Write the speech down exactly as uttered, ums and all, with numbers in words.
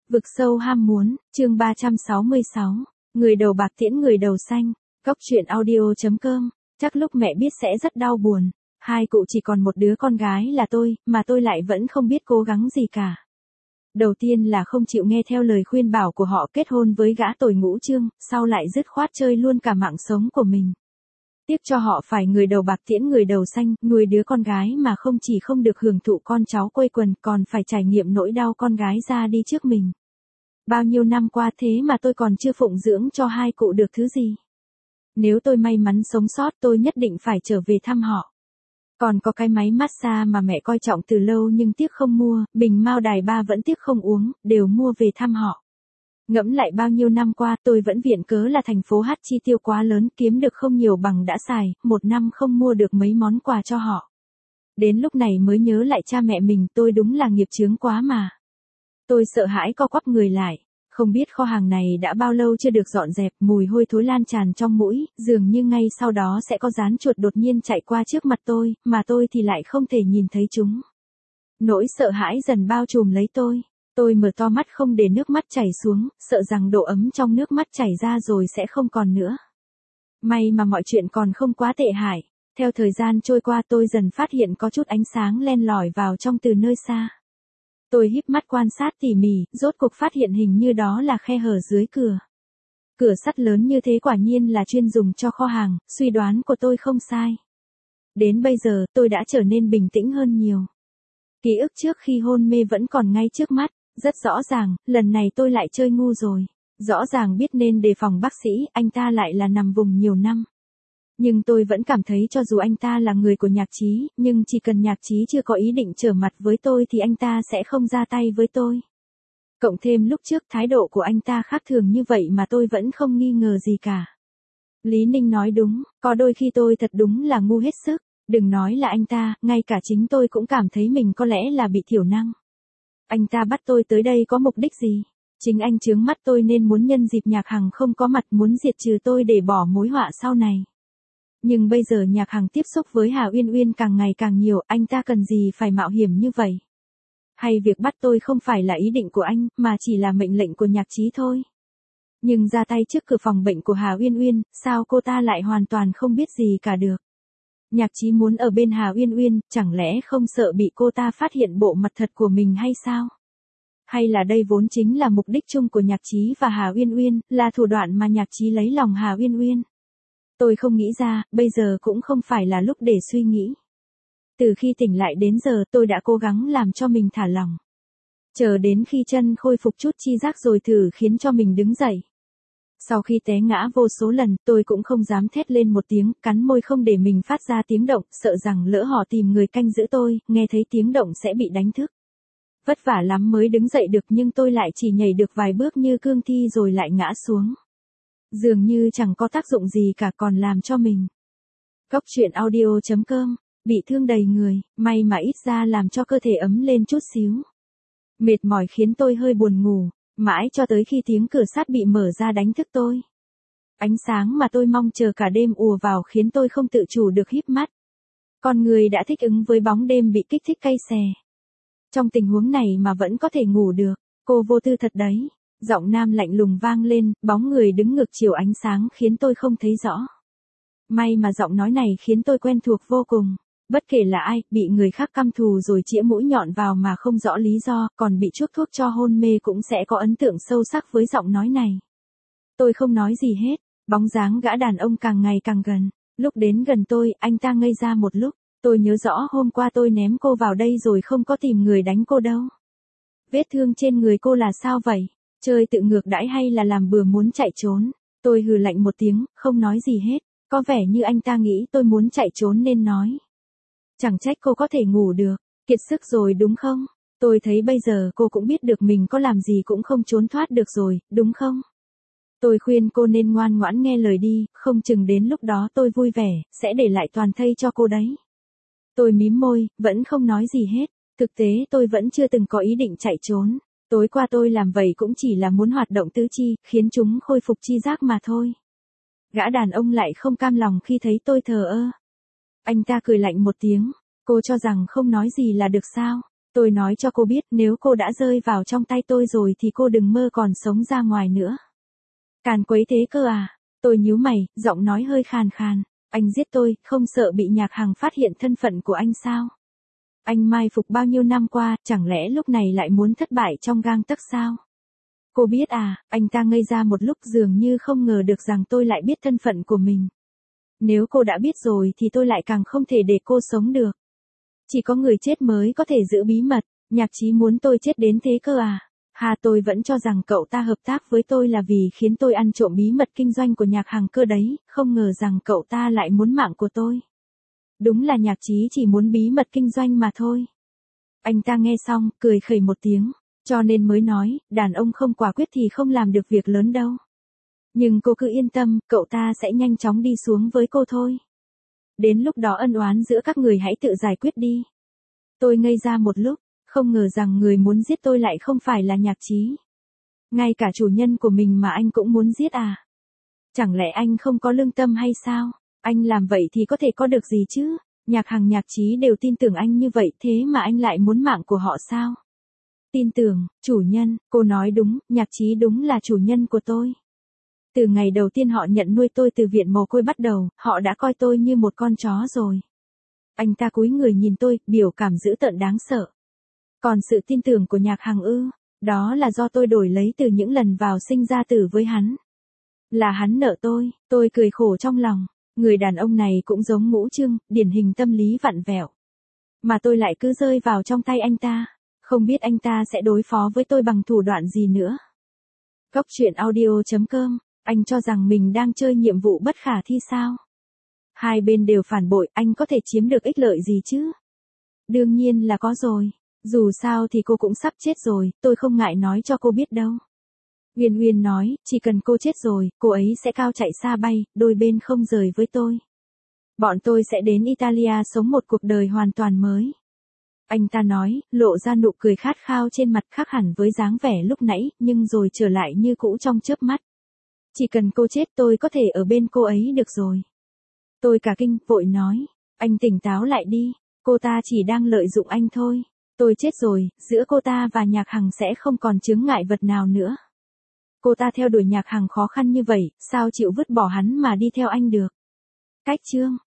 Vực sâu ham muốn, chương ba trăm sáu mươi sáu, người đầu bạc tiễn người đầu xanh, Cóc truyện audio.com, chắc lúc mẹ biết sẽ rất đau buồn, hai cụ chỉ còn một đứa con gái là tôi, mà tôi lại vẫn không biết cố gắng gì cả. Đầu tiên là không chịu nghe theo lời khuyên bảo của họ kết hôn với gã tồi ngũ trương, sau lại dứt khoát chơi luôn cả mạng sống của mình. Tiếc cho họ phải người đầu bạc tiễn người đầu xanh, nuôi đứa con gái mà không chỉ không được hưởng thụ con cháu quây quần còn phải trải nghiệm nỗi đau con gái ra đi trước mình. Bao nhiêu năm qua thế mà tôi còn chưa phụng dưỡng cho hai cụ được thứ gì. Nếu tôi may mắn sống sót tôi nhất định phải trở về thăm họ. Còn có cái máy massage mà mẹ coi trọng từ lâu nhưng tiếc không mua, bình mao đài ba vẫn tiếc không uống, đều mua về thăm họ. Ngẫm lại bao nhiêu năm qua tôi vẫn viện cớ là thành phố hát chi tiêu quá lớn, kiếm được không nhiều bằng đã xài, một năm không mua được mấy món quà cho họ. Đến lúc này mới nhớ lại cha mẹ mình, tôi đúng là nghiệp chướng quá mà. Tôi sợ hãi co quắp người lại, không biết kho hàng này đã bao lâu chưa được dọn dẹp, mùi hôi thối lan tràn trong mũi, dường như ngay sau đó sẽ có gián chuột đột nhiên chạy qua trước mặt tôi, mà tôi thì lại không thể nhìn thấy chúng. Nỗi sợ hãi dần bao trùm lấy tôi. Tôi mở to mắt không để nước mắt chảy xuống, sợ rằng độ ấm trong nước mắt chảy ra rồi sẽ không còn nữa. May mà mọi chuyện còn không quá tệ hại. Theo thời gian trôi qua tôi dần phát hiện có chút ánh sáng len lỏi vào trong từ nơi xa. Tôi híp mắt quan sát tỉ mỉ, rốt cuộc phát hiện hình như đó là khe hở dưới cửa. Cửa sắt lớn như thế quả nhiên là chuyên dùng cho kho hàng, suy đoán của tôi không sai. Đến bây giờ tôi đã trở nên bình tĩnh hơn nhiều. Ký ức trước khi hôn mê vẫn còn ngay trước mắt. Rất rõ ràng, lần này tôi lại chơi ngu rồi. Rõ ràng biết nên đề phòng bác sĩ, anh ta lại là nằm vùng nhiều năm. Nhưng tôi vẫn cảm thấy cho dù anh ta là người của Nhạc Chí, nhưng chỉ cần Nhạc Chí chưa có ý định trở mặt với tôi thì anh ta sẽ không ra tay với tôi. Cộng thêm lúc trước thái độ của anh ta khác thường như vậy mà tôi vẫn không nghi ngờ gì cả. Lý Ninh nói đúng, có đôi khi tôi thật đúng là ngu hết sức. Đừng nói là anh ta, ngay cả chính tôi cũng cảm thấy mình có lẽ là bị thiểu năng. Anh ta bắt tôi tới đây có mục đích gì? Chính anh chướng mắt tôi nên muốn nhân dịp Nhạc Hằng không có mặt muốn diệt trừ tôi để bỏ mối họa sau này. Nhưng bây giờ Nhạc Hằng tiếp xúc với Hà Uyên Uyên càng ngày càng nhiều, anh ta cần gì phải mạo hiểm như vậy? Hay việc bắt tôi không phải là ý định của anh, mà chỉ là mệnh lệnh của Nhạc Chí thôi? Nhưng ra tay trước cửa phòng bệnh của Hà Uyên Uyên, sao cô ta lại hoàn toàn không biết gì cả được? Nhạc Chí muốn ở bên Hà Uyên Uyên, chẳng lẽ không sợ bị cô ta phát hiện bộ mặt thật của mình hay sao? Hay là đây vốn chính là mục đích chung của Nhạc Chí và Hà Uyên Uyên, là thủ đoạn mà Nhạc Chí lấy lòng Hà Uyên Uyên? Tôi không nghĩ ra, bây giờ cũng không phải là lúc để suy nghĩ. Từ khi tỉnh lại đến giờ tôi đã cố gắng làm cho mình thả lỏng. Chờ đến khi chân khôi phục chút chi giác rồi thử khiến cho mình đứng dậy. Sau khi té ngã vô số lần, tôi cũng không dám thét lên một tiếng, cắn môi không để mình phát ra tiếng động, sợ rằng lỡ họ tìm người canh giữ tôi, nghe thấy tiếng động sẽ bị đánh thức. Vất vả lắm mới đứng dậy được nhưng tôi lại chỉ nhảy được vài bước như cương thi rồi lại ngã xuống. Dường như chẳng có tác dụng gì cả còn làm cho mình. Cóc truyện audio.com, bị thương đầy người, may mà ít ra làm cho cơ thể ấm lên chút xíu. Mệt mỏi khiến tôi hơi buồn ngủ. Mãi cho tới khi tiếng cửa sắt bị mở ra đánh thức tôi. Ánh sáng mà tôi mong chờ cả đêm ùa vào khiến tôi không tự chủ được híp mắt. Con người đã thích ứng với bóng đêm bị kích thích cay xè. Trong tình huống này mà vẫn có thể ngủ được, cô vô tư thật đấy. Giọng nam lạnh lùng vang lên, bóng người đứng ngược chiều ánh sáng khiến tôi không thấy rõ. May mà giọng nói này khiến tôi quen thuộc vô cùng. Bất kể là ai, bị người khác căm thù rồi chĩa mũi nhọn vào mà không rõ lý do, còn bị chuốc thuốc cho hôn mê cũng sẽ có ấn tượng sâu sắc với giọng nói này. Tôi không nói gì hết, bóng dáng gã đàn ông càng ngày càng gần. Lúc đến gần tôi, anh ta ngây ra một lúc. Tôi nhớ rõ hôm qua tôi ném cô vào đây rồi không có tìm người đánh cô đâu. Vết thương trên người cô là sao vậy? Chơi tự ngược đãi hay là làm bừa muốn chạy trốn? Tôi hừ lạnh một tiếng, không nói gì hết. Có vẻ như anh ta nghĩ tôi muốn chạy trốn nên nói. Chẳng trách cô có thể ngủ được, kiệt sức rồi đúng không? Tôi thấy bây giờ cô cũng biết được mình có làm gì cũng không trốn thoát được rồi, đúng không? Tôi khuyên cô nên ngoan ngoãn nghe lời đi, không chừng đến lúc đó tôi vui vẻ, sẽ để lại toàn thây cho cô đấy. Tôi mím môi, vẫn không nói gì hết. Thực tế tôi vẫn chưa từng có ý định chạy trốn. Tối qua tôi làm vậy cũng chỉ là muốn hoạt động tứ chi, khiến chúng khôi phục chi giác mà thôi. Gã đàn ông lại không cam lòng khi thấy tôi thờ ơ. Anh ta cười lạnh một tiếng, cô cho rằng không nói gì là được sao? Tôi nói cho cô biết nếu cô đã rơi vào trong tay tôi rồi thì cô đừng mơ còn sống ra ngoài nữa. Càn quấy thế cơ à? Tôi nhíu mày, giọng nói hơi khàn khàn. Anh giết tôi, không sợ bị Nhạc Hằng phát hiện thân phận của anh sao? Anh mai phục bao nhiêu năm qua, chẳng lẽ lúc này lại muốn thất bại trong gang tấc sao? Cô biết à? Anh ta ngây ra một lúc dường như không ngờ được rằng tôi lại biết thân phận của mình. Nếu cô đã biết rồi thì tôi lại càng không thể để cô sống được. Chỉ có người chết mới có thể giữ bí mật, Nhạc Chí muốn tôi chết đến thế cơ à? Hà, tôi vẫn cho rằng cậu ta hợp tác với tôi là vì khiến tôi ăn trộm bí mật kinh doanh của Nhạc Hằng cơ đấy, không ngờ rằng cậu ta lại muốn mạng của tôi. Đúng là Nhạc Chí chỉ muốn bí mật kinh doanh mà thôi. Anh ta nghe xong, cười khẩy một tiếng, cho nên mới nói, đàn ông không quả quyết thì không làm được việc lớn đâu. Nhưng cô cứ yên tâm, cậu ta sẽ nhanh chóng đi xuống với cô thôi. Đến lúc đó ân oán giữa các người hãy tự giải quyết đi. Tôi ngây ra một lúc, không ngờ rằng người muốn giết tôi lại không phải là Nhạc Chí. Ngay cả chủ nhân của mình mà anh cũng muốn giết à? Chẳng lẽ anh không có lương tâm hay sao? Anh làm vậy thì có thể có được gì chứ? Nhạc Hằng, Nhạc Chí đều tin tưởng anh như vậy, thế mà anh lại muốn mạng của họ sao? Tin tưởng, chủ nhân, cô nói đúng, Nhạc Chí đúng là chủ nhân của tôi. Từ ngày đầu tiên họ nhận nuôi tôi từ viện mồ côi bắt đầu, họ đã coi tôi như một con chó rồi. Anh ta cúi người nhìn tôi, biểu cảm dữ tợn đáng sợ. Còn sự tin tưởng của Nhạc Hằng ư, đó là do tôi đổi lấy từ những lần vào sinh ra tử với hắn. Là hắn nợ tôi, tôi cười khổ trong lòng. Người đàn ông này cũng giống Ngũ Trương, điển hình tâm lý vặn vẹo. Mà tôi lại cứ rơi vào trong tay anh ta, không biết anh ta sẽ đối phó với tôi bằng thủ đoạn gì nữa. Góc truyện audio chấm com, anh cho rằng mình đang chơi nhiệm vụ bất khả thi sao? Hai bên đều phản bội, anh có thể chiếm được ích lợi gì chứ? Đương nhiên là có rồi. Dù sao thì cô cũng sắp chết rồi, tôi không ngại nói cho cô biết đâu. Uyên Uyên nói, chỉ cần cô chết rồi, cô ấy sẽ cao chạy xa bay, đôi bên không rời với tôi. Bọn tôi sẽ đến Italia sống một cuộc đời hoàn toàn mới. Anh ta nói, lộ ra nụ cười khát khao trên mặt khác hẳn với dáng vẻ lúc nãy, nhưng rồi trở lại như cũ trong chớp mắt. Chỉ cần cô chết tôi có thể ở bên cô ấy được rồi. Tôi cả kinh, vội nói, anh tỉnh táo lại đi, cô ta chỉ đang lợi dụng anh thôi. Tôi chết rồi, giữa cô ta và Nhạc Hằng sẽ không còn chướng ngại vật nào nữa. Cô ta theo đuổi Nhạc Hằng khó khăn như vậy, sao chịu vứt bỏ hắn mà đi theo anh được? Cách chương